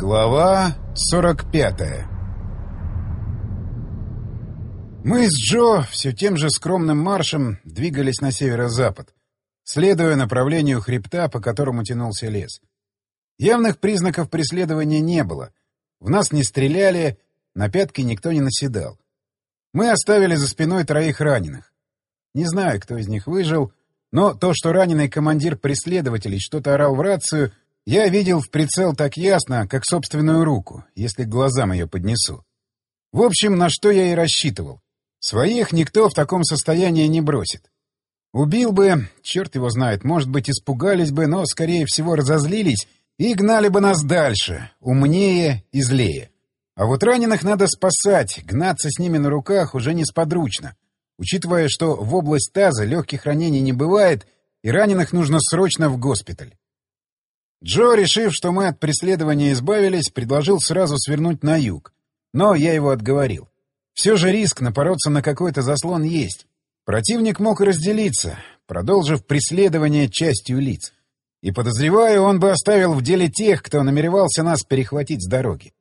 Глава 45. Мы с Джо все тем же скромным маршем двигались на северо-запад, следуя направлению хребта, по которому тянулся лес. Явных признаков преследования не было. В нас не стреляли, на пятки никто не наседал. Мы оставили за спиной 3 раненых. Не знаю, кто из них выжил, но то, что раненый командир преследователей что-то орал в рацию, я видел в прицел так ясно, как собственную руку, если к глазам ее поднесу. В общем, на что я и рассчитывал. Своих никто в таком состоянии не бросит. Убил бы, черт его знает, может быть, испугались бы, но, скорее всего, разозлились и гнали бы нас дальше, умнее и злее. А вот раненых надо спасать, гнаться с ними на руках уже несподручно, учитывая, что в область таза легких ранений не бывает, и раненых нужно срочно в госпиталь. Джо, решив, что мы от преследования избавились, предложил сразу свернуть на юг. Но я его отговорил. Все же риск напороться на какой-то заслон есть. Противник мог и разделиться, продолжив преследование частью лиц. И, подозреваю, он бы оставил в деле тех, кто намеревался нас перехватить с дороги.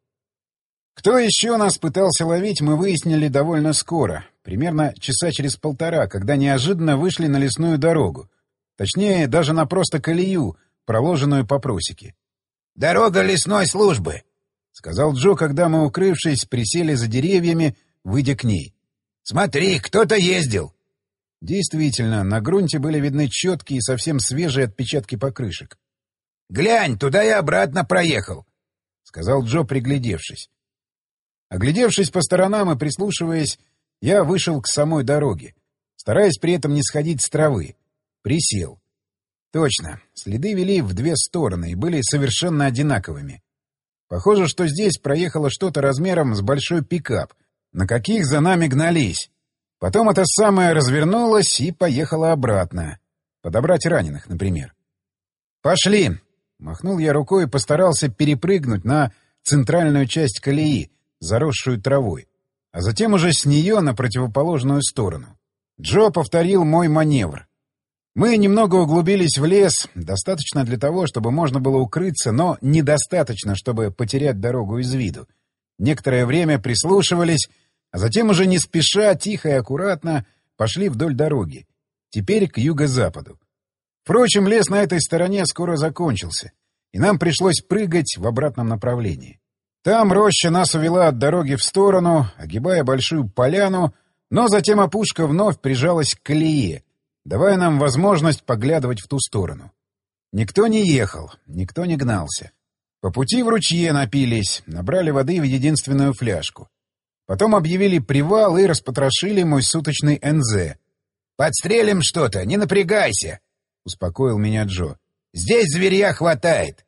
Кто еще нас пытался ловить, мы выяснили довольно скоро, примерно часа через 1,5, когда неожиданно вышли на лесную дорогу. Точнее, даже на просто колею, проложенную по просеке. «Дорога лесной службы», — сказал Джо, когда мы, укрывшись, присели за деревьями, выйдя к ней. «Смотри, кто-то ездил». Действительно, на грунте были видны четкие и совсем свежие отпечатки покрышек. «Глянь, туда и обратно проехал», — сказал Джо, приглядевшись. Оглядевшись по сторонам и прислушиваясь, я вышел к самой дороге, стараясь при этом не сходить с травы. Присел. Точно, следы вели в 2 стороны и были совершенно одинаковыми. Похоже, что здесь проехало что-то размером с большой пикап, на каких за нами гнались. Потом это самое развернулось и поехало обратно. Подобрать раненых, например. «Пошли!» — махнул я рукой и постарался перепрыгнуть на центральную часть колеи, заросшую травой, а затем уже с нее на противоположную сторону. Джо повторил мой маневр. Мы немного углубились в лес, достаточно для того, чтобы можно было укрыться, но недостаточно, чтобы потерять дорогу из виду. Некоторое время прислушивались, а затем уже не спеша, тихо и аккуратно пошли вдоль дороги, теперь к юго-западу. Впрочем, лес на этой стороне скоро закончился, и нам пришлось прыгать в обратном направлении. Там роща нас увела от дороги в сторону, огибая большую поляну, но затем опушка вновь прижалась к колее, давая нам возможность поглядывать в ту сторону. Никто не ехал, никто не гнался. По пути в ручье напились, набрали воды в единственную фляжку. Потом объявили привал и распотрошили мой суточный НЗ. «Подстрелим что-то, не напрягайся», — успокоил меня Джо. «Здесь зверья хватает».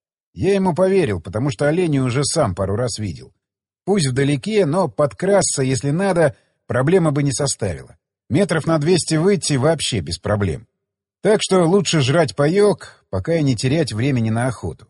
Я ему поверил, потому что оленей уже сам пару раз видел. Пусть вдалеке, но подкрасться, если надо, проблема бы не составила. Метров на 200 выйти вообще без проблем. Так что лучше жрать паёк, пока и не терять времени на охоту.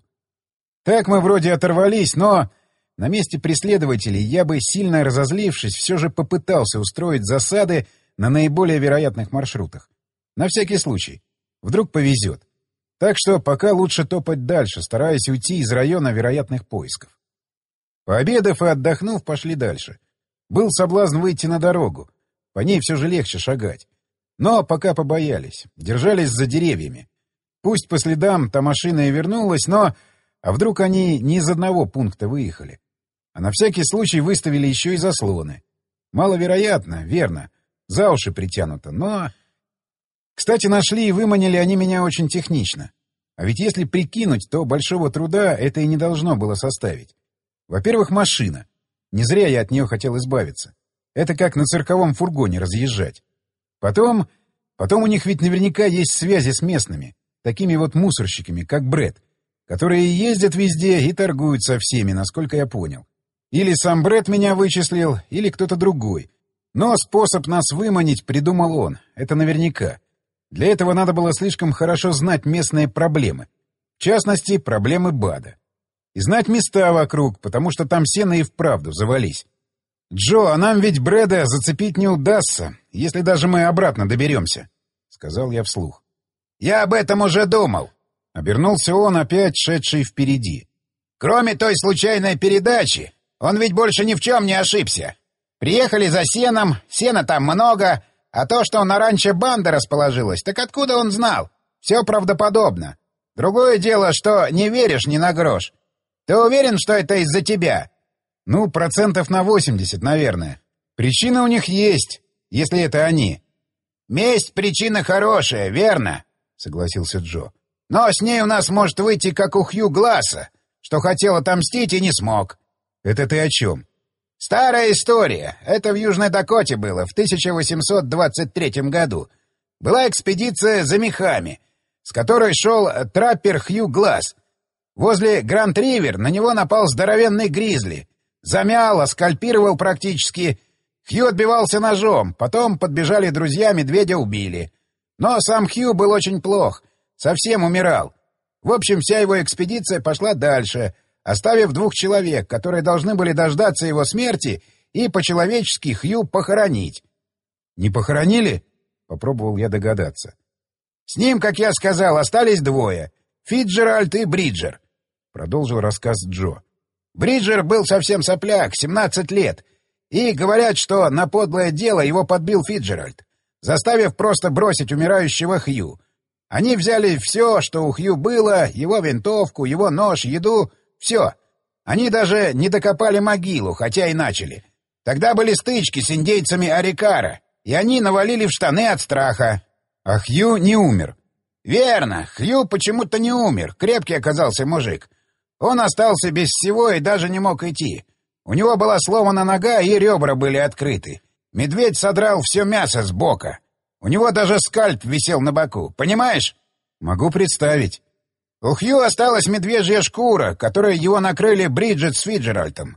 Так мы вроде оторвались, но на месте преследователей я бы, сильно разозлившись, все же попытался устроить засады на наиболее вероятных маршрутах. На всякий случай. Вдруг повезет. Так что пока лучше топать дальше, стараясь уйти из района вероятных поисков. Пообедав и отдохнув, пошли дальше. Был соблазн выйти на дорогу. По ней все же легче шагать. Но пока побоялись, держались за деревьями. Пусть по следам та машина и вернулась, но... А вдруг они не из одного пункта выехали? А на всякий случай выставили еще и заслоны. Маловероятно, верно. За уши притянуто, но... Кстати, нашли и выманили они меня очень технично. А ведь если прикинуть, то большого труда это и не должно было составить. Во-первых, машина. Не зря я от нее хотел избавиться. Это как на цирковом фургоне разъезжать. Потом у них ведь наверняка есть связи с местными, такими вот мусорщиками, как Брэд, которые ездят везде и торгуют со всеми, насколько я понял. Или сам Брэд меня вычислил, или кто-то другой. Но способ нас выманить придумал он, это наверняка. Для этого надо было слишком хорошо знать местные проблемы. В частности, проблемы БАДа. И знать места вокруг, потому что там сено и вправду завались. «Джо, а нам ведь Брэда зацепить не удастся, если даже мы обратно доберемся», — сказал я вслух. «Я об этом уже думал», — обернулся он, опять шедший впереди. Кроме той случайной передачи, он ведь больше ни в чем не ошибся. Приехали за сеном, сена там много, а то, что на ранчо банда расположилась, так откуда он знал? Все правдоподобно. Другое дело, что не веришь ни на грош. Ты уверен, что это из-за тебя? Ну, 80%, наверное. Причина у них есть, если это они. Месть — причина хорошая, верно? — согласился Джо. Но с ней у нас может выйти, как у Хью Гласса, что хотел отомстить и не смог. Это ты о чем? Старая история. Это в Южной Дакоте было, в 1823 году. Была экспедиция за мехами, с которой шел траппер Хью Гласс. Возле Гранд-Ривер на него напал здоровенный гризли. Замял, скальпировал практически. Хью отбивался ножом, потом подбежали друзья, медведя убили. Но сам Хью был очень плох, совсем умирал. В общем, вся его экспедиция пошла дальше, оставив 2 человек, которые должны были дождаться его смерти и по-человечески Хью похоронить. Не похоронили? Попробовал я догадаться. С ним, как я сказал, остались 2. Фитджеральд и Бриджер. Продолжил рассказ Джо. Бриджер был совсем сопляк, 17 лет. И говорят, что на подлое дело его подбил Фитджеральд, заставив просто бросить умирающего Хью. Они взяли все, что у Хью было, его винтовку, его нож, еду, все. Они даже не докопали могилу, хотя и начали. Тогда были стычки с индейцами Арикара, и они навалили в штаны от страха. А Хью не умер. Верно, Хью почему-то не умер, крепкий оказался мужик. Он остался без всего и даже не мог идти. У него была сломана нога, и ребра были открыты. Медведь содрал все мясо с бока. У него даже скальп висел на боку. Понимаешь? Могу представить. У Хью осталась медвежья шкура, которой его накрыли Бриджит с Фиджеральдом.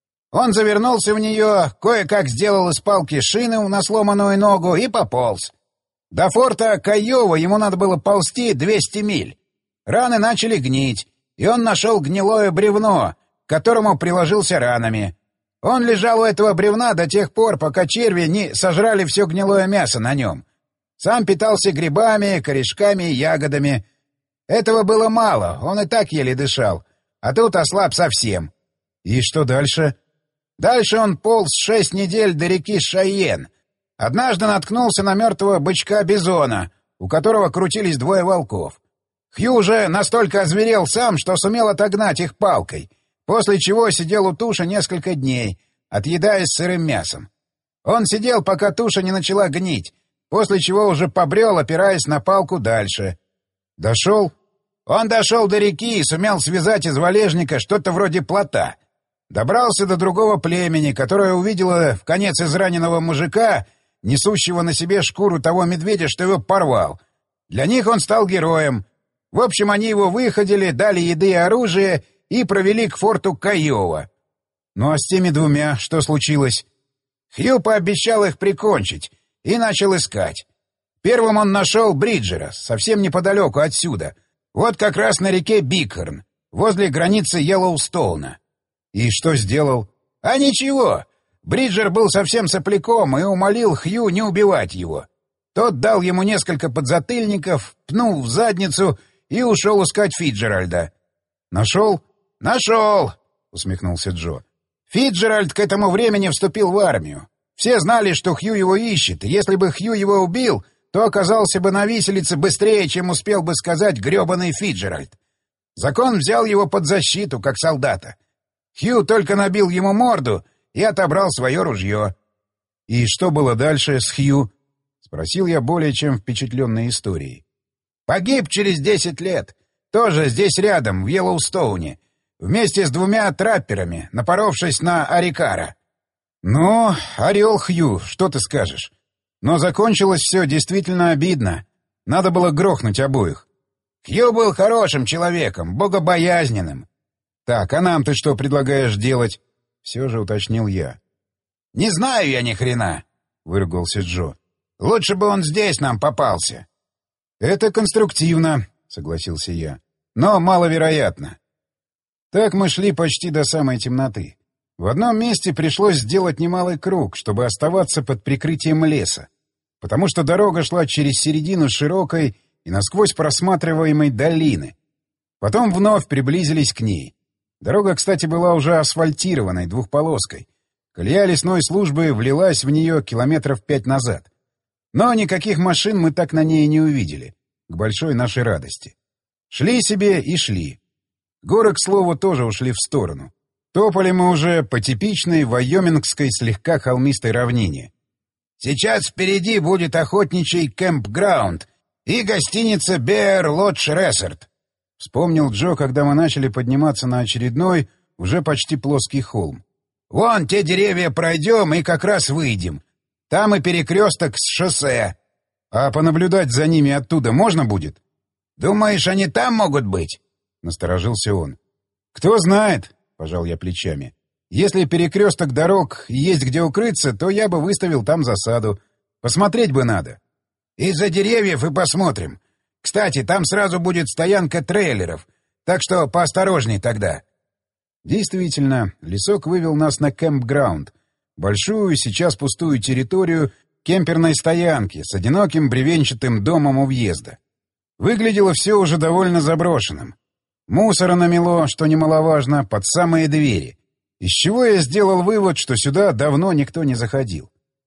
Он завернулся в нее, кое-как сделал из палки шину на сломанную ногу и пополз. До форта Кайова ему надо было ползти 200 миль. Раны начали гнить, и он нашел гнилое бревно, к которому приложился ранами. Он лежал у этого бревна до тех пор, пока черви не сожрали все гнилое мясо на нем. Сам питался грибами, корешками и ягодами. Этого было мало, он и так еле дышал, а тут ослаб совсем. И что дальше? Дальше он полз 6 недель до реки Шайен. Однажды наткнулся на мертвого бычка-бизона, у которого крутились 2 волков. Хью уже настолько озверел сам, что сумел отогнать их палкой, после чего сидел у туши несколько дней, отъедаясь сырым мясом. Он сидел, пока туша не начала гнить, после чего уже побрел, опираясь на палку дальше. Дошел? Он дошел до реки и сумел связать из валежника что-то вроде плота. Добрался до другого племени, которое увидело в конец израненного мужика, несущего на себе шкуру того медведя, что его порвал. Для них он стал героем. В общем, они его выходили, дали еды и оружие и провели к форту Кайова. Ну а с теми 2 что случилось? Хью пообещал их прикончить и начал искать. Первым он нашел Бриджера, совсем неподалеку отсюда. Вот как раз на реке Бикхорн, возле границы Йеллоустоуна. И что сделал? А ничего. Бриджер был совсем сопляком и умолил Хью не убивать его. Тот дал ему несколько подзатыльников, пнул в задницу и ушел искать Фиджеральда. Нашел? Нашел, усмехнулся Джо. Фиджеральд к этому времени вступил в армию. Все знали, что Хью его ищет, и если бы Хью его убил, то оказался бы на виселице быстрее, чем успел бы сказать гребаный Фиджеральд. Закон взял его под защиту, как солдата. Хью только набил ему морду и отобрал свое ружье. — И что было дальше с Хью? — спросил я более чем впечатленной историей. — Погиб через 10 лет. Тоже здесь рядом, в Йеллоустоуне. Вместе с 2 трапперами, напоровшись на Арикара. — Ну, орел Хью, что ты скажешь? Но закончилось все действительно обидно. Надо было грохнуть обоих. Хью был хорошим человеком, богобоязненным. — Так, а нам ты что предлагаешь делать? — все же уточнил я. — Не знаю я ни хрена, — выругался Джо. — Лучше бы он здесь нам попался. — Это конструктивно, — согласился я. — Но маловероятно. Так мы шли почти до самой темноты. В одном месте пришлось сделать немалый круг, чтобы оставаться под прикрытием леса, потому что дорога шла через середину широкой и насквозь просматриваемой долины. Потом вновь приблизились к ней. Дорога, кстати, была уже асфальтированной, двухполоской. Колея лесной службы влилась в нее километров 5 назад. Но никаких машин мы так на ней не увидели, к большой нашей радости. Шли себе и шли. Горы, к слову, тоже ушли в сторону. Топали мы уже по типичной вайомингской слегка холмистой равнине. «Сейчас впереди будет охотничий кэмпграунд и гостиница Bear Lodge Resort», — вспомнил Джо, когда мы начали подниматься на очередной, уже почти плоский холм. «Вон те деревья пройдем и как раз выйдем. Там и перекресток с шоссе». «А понаблюдать за ними оттуда можно будет?» «Думаешь, они там могут быть?» — насторожился он. «Кто знает», — пожал я плечами. «Если перекресток дорог и есть где укрыться, то я бы выставил там засаду. Посмотреть бы надо». «Из-за деревьев и посмотрим. Кстати, там сразу будет стоянка трейлеров, так что поосторожней тогда». Действительно, лесок вывел нас на кэмпграунд, большую, сейчас пустую территорию кемперной стоянки с одиноким бревенчатым домом у въезда. Выглядело все уже довольно заброшенным. Мусора намело, что немаловажно, под самые двери, из чего я сделал вывод, что сюда давно никто не заходил.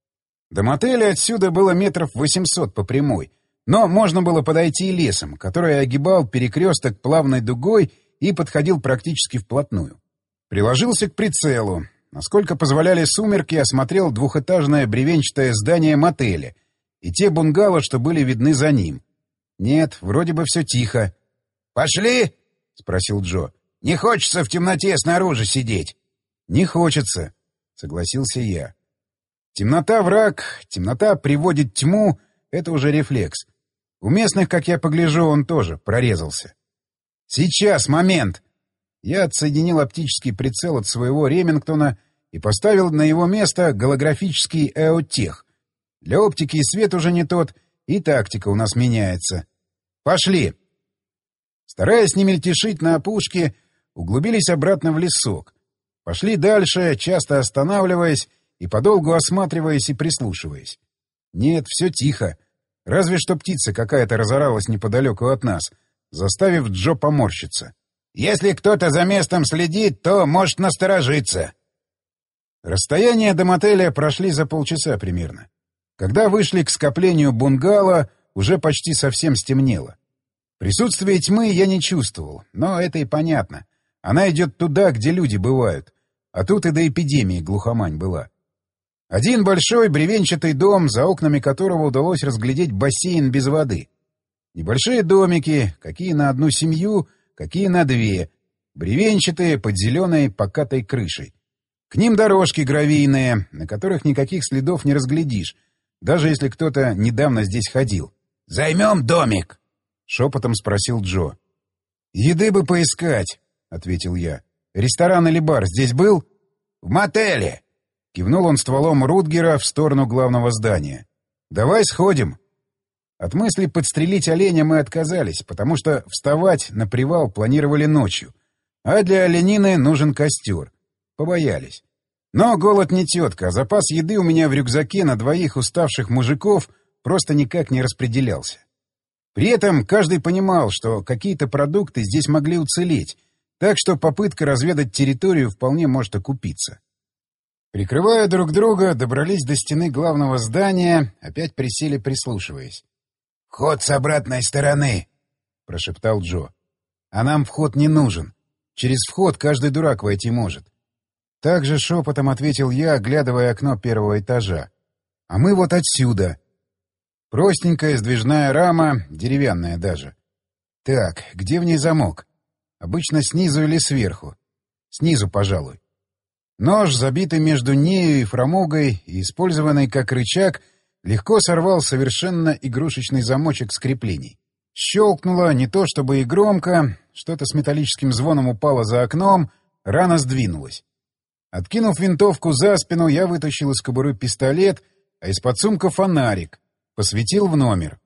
До мотеля отсюда было метров 800 по прямой, но можно было подойти и лесом, который огибал перекресток плавной дугой и подходил практически вплотную. Приложился к прицелу. Насколько позволяли сумерки, осмотрел двухэтажное бревенчатое здание мотеля и те бунгало, что были видны за ним. Нет, вроде бы все тихо. «Пошли?» — спросил Джо. «Не хочется в темноте снаружи сидеть». «Не хочется», — согласился я. Темнота — враг, темнота приводит тьму — это уже рефлекс. У местных, как я погляжу, он тоже прорезался. «Сейчас, момент!» Я отсоединил оптический прицел от своего Ремингтона и поставил на его место голографический EOTech. Для оптики и свет уже не тот, и тактика у нас меняется. «Пошли!» Стараясь не мельтешить на опушке, углубились обратно в лесок. Пошли дальше, часто останавливаясь и подолгу осматриваясь и прислушиваясь. Нет, все тихо. Разве что птица какая-то разоралась неподалеку от нас, заставив Джо поморщиться. «Если кто-то за местом следит, то может насторожиться». Расстояние до мотеля прошли за полчаса примерно. Когда вышли к скоплению бунгало, уже почти совсем стемнело. Присутствие тьмы я не чувствовал, но это и понятно. Она идет туда, где люди бывают. А тут и до эпидемии глухомань была. Один большой бревенчатый дом, за окнами которого удалось разглядеть бассейн без воды. Небольшие домики, какие на одну семью, какие на две, бревенчатые под зеленой покатой крышей. К ним дорожки гравийные, на которых никаких следов не разглядишь, даже если кто-то недавно здесь ходил. «Займем домик?» — шепотом спросил Джо. «Еды бы поискать», — ответил я. «Ресторан или бар здесь был?» «В мотеле», — кивнул он стволом Рутгера в сторону главного здания. «Давай сходим». От мысли подстрелить оленя мы отказались, потому что вставать на привал планировали ночью, а для оленины нужен костер. Побоялись. Но голод не тетка, а запас еды у меня в рюкзаке на двоих уставших мужиков просто никак не распределялся. При этом каждый понимал, что какие-то продукты здесь могли уцелеть, так что попытка разведать территорию вполне может окупиться. Прикрывая друг друга, добрались до стены главного здания, опять присели, прислушиваясь. «Вход с обратной стороны», — прошептал Джо. «А нам вход не нужен. Через вход каждый дурак войти может». Так же шепотом ответил я, оглядывая окно первого этажа. «А мы вот отсюда». Простенькая сдвижная рама, деревянная даже. Так, где в ней замок? Обычно снизу или сверху? Снизу, пожалуй. Нож, забитый между нею и фрамугой и использованный как рычаг, легко сорвал совершенно игрушечный замочек с креплений. Щелкнуло не то чтобы и громко, что-то с металлическим звоном упало за окном, рана сдвинулась. Откинув винтовку за спину, я вытащил из кобуры пистолет, а из-под сумка фонарик. Посветил в номер.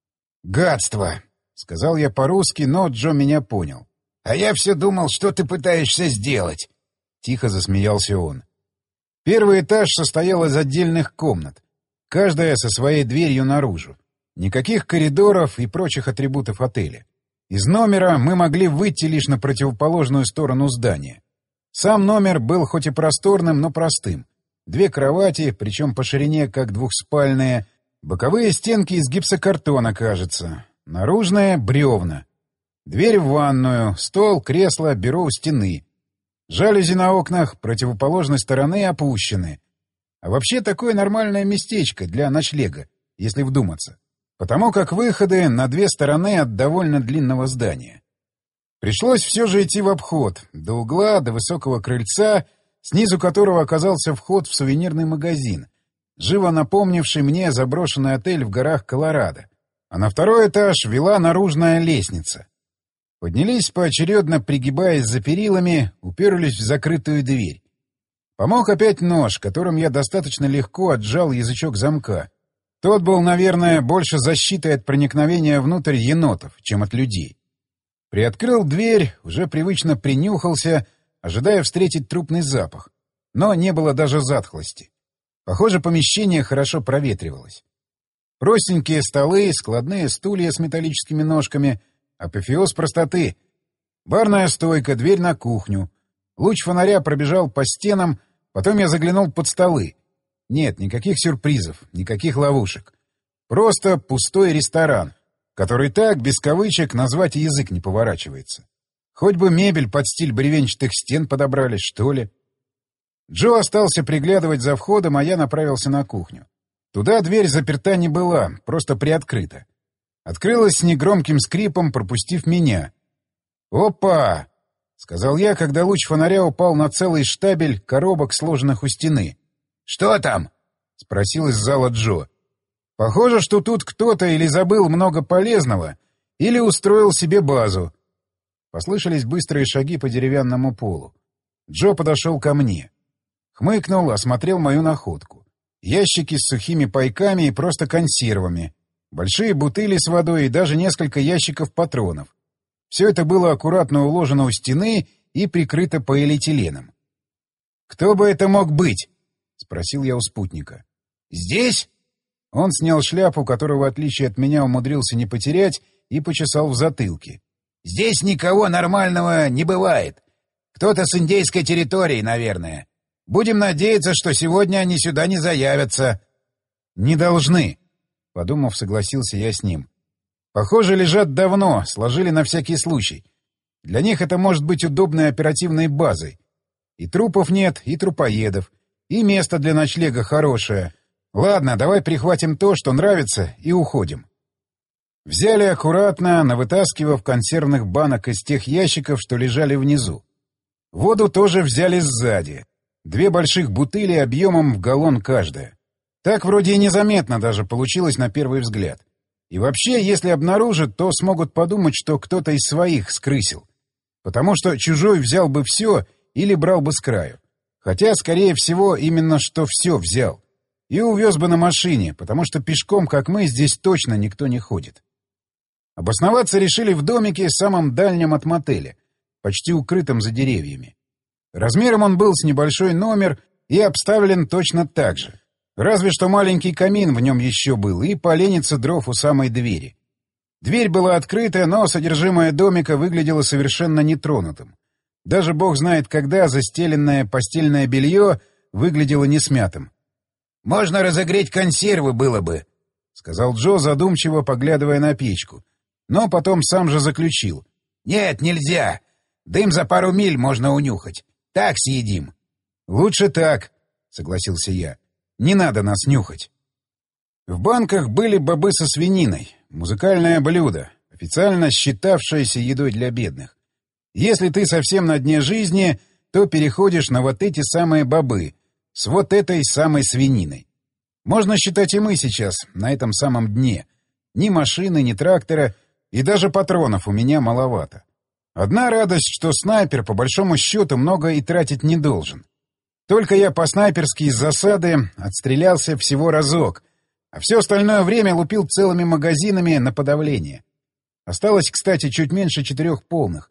«Гадство!» — сказал я по-русски, но Джо меня понял. «А я все думал, что ты пытаешься сделать!» — тихо засмеялся он. Первый этаж состоял из отдельных комнат, каждая со своей дверью наружу. Никаких коридоров и прочих атрибутов отеля. Из номера мы могли выйти лишь на противоположную сторону здания. Сам номер был хоть и просторным, но простым. 2 кровати, причем по ширине как двухспальные, боковые стенки из гипсокартона, кажется, наружные — бревна. Дверь в ванную, стол, кресло, бюро у стены. Жалюзи на окнах противоположной стороны опущены. А вообще такое нормальное местечко для ночлега, если вдуматься. Потому как выходы на 2 стороны от довольно длинного здания. Пришлось все же идти в обход, до угла, до высокого крыльца, снизу которого оказался вход в сувенирный магазин, живо напомнивший мне заброшенный отель в горах Колорадо. А на 2-й этаж вела наружная лестница. Поднялись поочередно, пригибаясь за перилами, уперлись в закрытую дверь. Помог опять нож, которым я достаточно легко отжал язычок замка. Тот был, наверное, больше защитой от проникновения внутрь енотов, чем от людей. Приоткрыл дверь, уже привычно принюхался, ожидая встретить трупный запах. Но не было даже затхлости. Похоже, помещение хорошо проветривалось. Простенькие столы, складные стулья с металлическими ножками, апофеоз простоты. Барная стойка, дверь на кухню. Луч фонаря пробежал по стенам, потом я заглянул под столы. Нет, никаких сюрпризов, никаких ловушек. Просто пустой ресторан, который так, без кавычек, назвать язык не поворачивается. Хоть бы мебель под стиль бревенчатых стен подобрали, что ли. Джо остался приглядывать за входом, а я направился на кухню. Туда дверь заперта не была, просто приоткрыта. Открылась с негромким скрипом, пропустив меня. «Опа!» — сказал я, когда луч фонаря упал на целый штабель коробок, сложенных у стены. «Что там?» — спросил из зала Джо. «Похоже, что тут кто-то или забыл много полезного, или устроил себе базу». Послышались быстрые шаги по деревянному полу. Джо подошел ко мне. Хмыкнул, осмотрел мою находку. Ящики с сухими пайками и просто консервами. Большие бутыли с водой и даже несколько ящиков патронов. Все это было аккуратно уложено у стены и прикрыто полиэтиленом. «Кто бы это мог быть?» — спросил я у спутника. «Здесь?» Он снял шляпу, которую, в отличие от меня, умудрился не потерять, и почесал в затылке. «Здесь никого нормального не бывает. Кто-то с индейской территории, наверное. Будем надеяться, что сегодня они сюда не заявятся». «Не должны», — подумав, согласился я с ним. «Похоже, лежат давно, сложили на всякий случай. Для них это может быть удобной оперативной базой. И трупов нет, и трупоедов, и место для ночлега хорошее. Ладно, давай прихватим то, что нравится, и уходим». Взяли аккуратно, навытаскивав консервных банок из тех ящиков, что лежали внизу. Воду тоже взяли сзади. 2 больших бутыли объемом в галлон каждая. Так вроде и незаметно даже получилось на первый взгляд. И вообще, если обнаружат, то смогут подумать, что кто-то из своих скрысил. Потому что чужой взял бы все или брал бы с краю. Хотя, скорее всего, именно что все взял. И увез бы на машине, потому что пешком, как мы, здесь точно никто не ходит. Обосноваться решили в домике, самом дальнем от мотеля, почти укрытом за деревьями. Размером он был с небольшой номер и обставлен точно так же. Разве что маленький камин в нем еще был и поленница дров у самой двери. Дверь была открыта, но содержимое домика выглядело совершенно нетронутым. Даже бог знает когда застеленное постельное белье выглядело несмятым. «Можно разогреть консервы было бы», — сказал Джо, задумчиво поглядывая на печку. Но потом сам же заключил. «Нет, нельзя. Дым за пару миль можно унюхать. Так съедим». «Лучше так», — согласился я. «Не надо нас нюхать». В банках были бобы со свининой, музыкальное блюдо, официально считавшееся едой для бедных. Если ты совсем на дне жизни, то переходишь на вот эти самые бобы, с вот этой самой свининой. Можно считать и мы сейчас на этом самом дне. Ни машины, ни трактора, и даже патронов у меня маловато. Одна радость, что снайпер, по большому счету, много и тратить не должен. Только я по-снайперски из засады отстрелялся всего разок, а все остальное время лупил целыми магазинами на подавление. Осталось, кстати, чуть меньше 4 полных,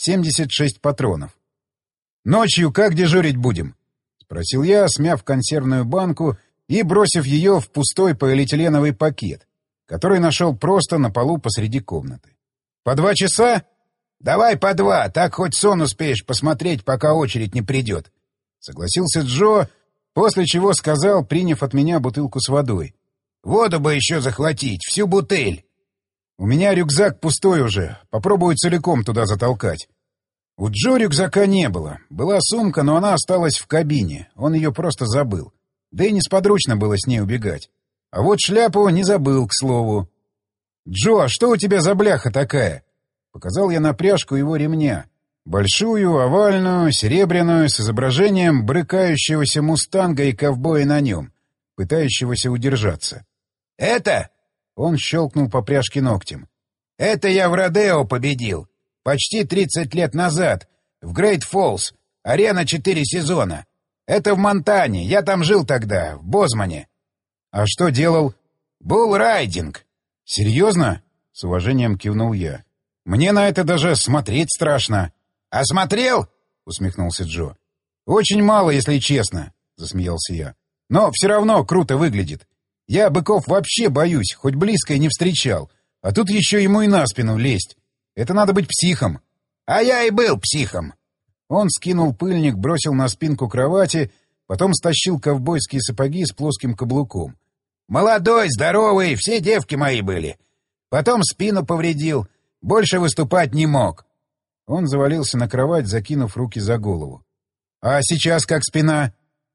76 патронов. «Ночью как дежурить будем?» — спросил я, смяв консервную банку и бросив ее в пустой полиэтиленовый пакет, который нашел просто на полу посреди комнаты. «По 2 часа?» «Давай по 2, так хоть сон успеешь посмотреть, пока очередь не придет», — согласился Джо, после чего сказал, приняв от меня бутылку с водой. «Воду бы еще захватить, всю бутыль». «У меня рюкзак пустой уже, попробую целиком туда затолкать». У Джо рюкзака не было. Была сумка, но она осталась в кабине, он ее просто забыл. Да и несподручно было с ней убегать. А вот шляпу не забыл, к слову. «Джо, а что у тебя за бляха такая?» Показал я на пряжку его ремня. Большую, овальную, серебряную, с изображением брыкающегося мустанга и ковбоя на нем, пытающегося удержаться. «Это?» — он щелкнул по пряжке ногтем. «Это я в Родео победил. Почти 30 лет назад. В Грейт Фоллс. Арена 4 сезона. Это в Монтане. Я там жил тогда, в Бозмане». «А что делал?» «Булл-райдинг». «Серьезно?» — с уважением кивнул я. «Мне на это даже смотреть страшно». «А смотрел?» — усмехнулся Джо. «Очень мало, если честно», — засмеялся я. «Но все равно круто выглядит. Я быков вообще боюсь, хоть близко и не встречал. А тут еще ему и на спину лезть. Это надо быть психом». «А я и был психом». Он скинул пыльник, бросил на спинку кровати, потом стащил ковбойские сапоги с плоским каблуком. «Молодой, здоровый, все девки мои были. Потом спину повредил. Больше выступать не мог». Он завалился на кровать, закинув руки за голову. «А сейчас как спина?»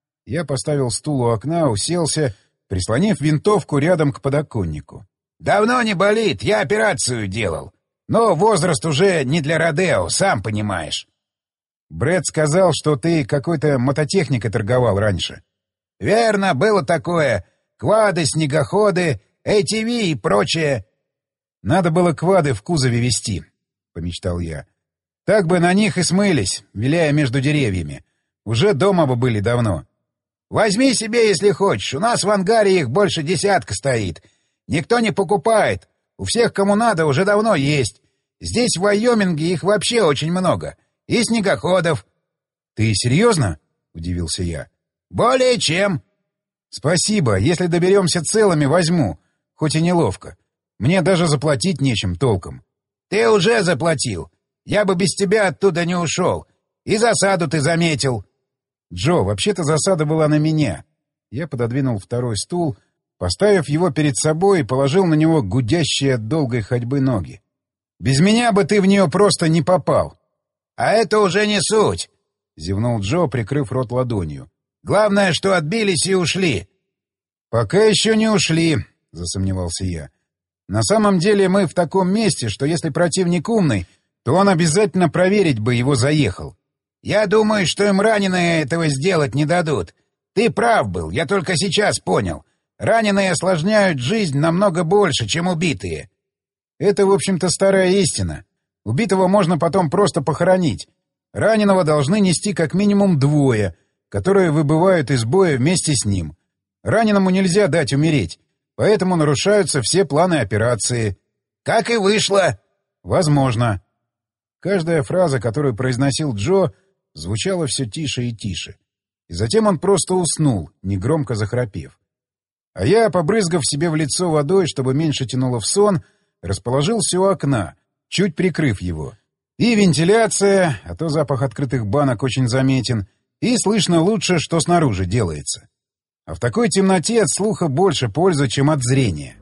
Я поставил стул у окна, уселся, прислонив винтовку рядом к подоконнику. «Давно не болит, я операцию делал. Но возраст уже не для Родео, сам понимаешь». «Брэд сказал, что ты какой-то мототехникой торговал раньше». «Верно, было такое. Квады, снегоходы, ATV и прочее». «Надо было квады в кузове везти», — помечтал я. «Так бы на них и смылись, виляя между деревьями. Уже дома бы были давно». «Возьми себе, если хочешь. У нас в ангаре их больше 10 стоит. Никто не покупает. У всех, кому надо, уже давно есть. Здесь, в Вайоминге, их вообще очень много. И снегоходов». «Ты серьезно?» — удивился я. «Более чем». «Спасибо. Если доберемся целыми, возьму. Хоть и неловко. Мне даже заплатить нечем толком». «Ты уже заплатил. Я бы без тебя оттуда не ушел. И засаду ты заметил». «Джо, вообще-то засада была на меня». Я пододвинул второй стул, поставив его перед собой, и положил на него гудящие от долгой ходьбы ноги. «Без меня бы ты в нее просто не попал». «А это уже не суть», — зевнул Джо, прикрыв рот ладонью. «Главное, что отбились и ушли». «Пока еще не ушли», — засомневался я. «На самом деле мы в таком месте, что если противник умный, то он обязательно проверить бы его заехал». «Я думаю, что им раненые этого сделать не дадут. Ты прав был, я только сейчас понял. Раненые осложняют жизнь намного больше, чем убитые». «Это, в общем-то, старая истина. Убитого можно потом просто похоронить. Раненого должны нести как минимум 2, которые выбывают из боя вместе с ним. Раненому нельзя дать умереть, поэтому нарушаются все планы операции». «Как и вышло». «Возможно». Каждая фраза, которую произносил Джо, звучала все тише и тише. И затем он просто уснул, негромко захрапев. А я, побрызгав себе в лицо водой, чтобы меньше тянуло в сон, расположился у окна, чуть прикрыв его. И вентиляция, а то запах открытых банок очень заметен, и слышно лучше, что снаружи делается. А в такой темноте от слуха больше пользы, чем от зрения.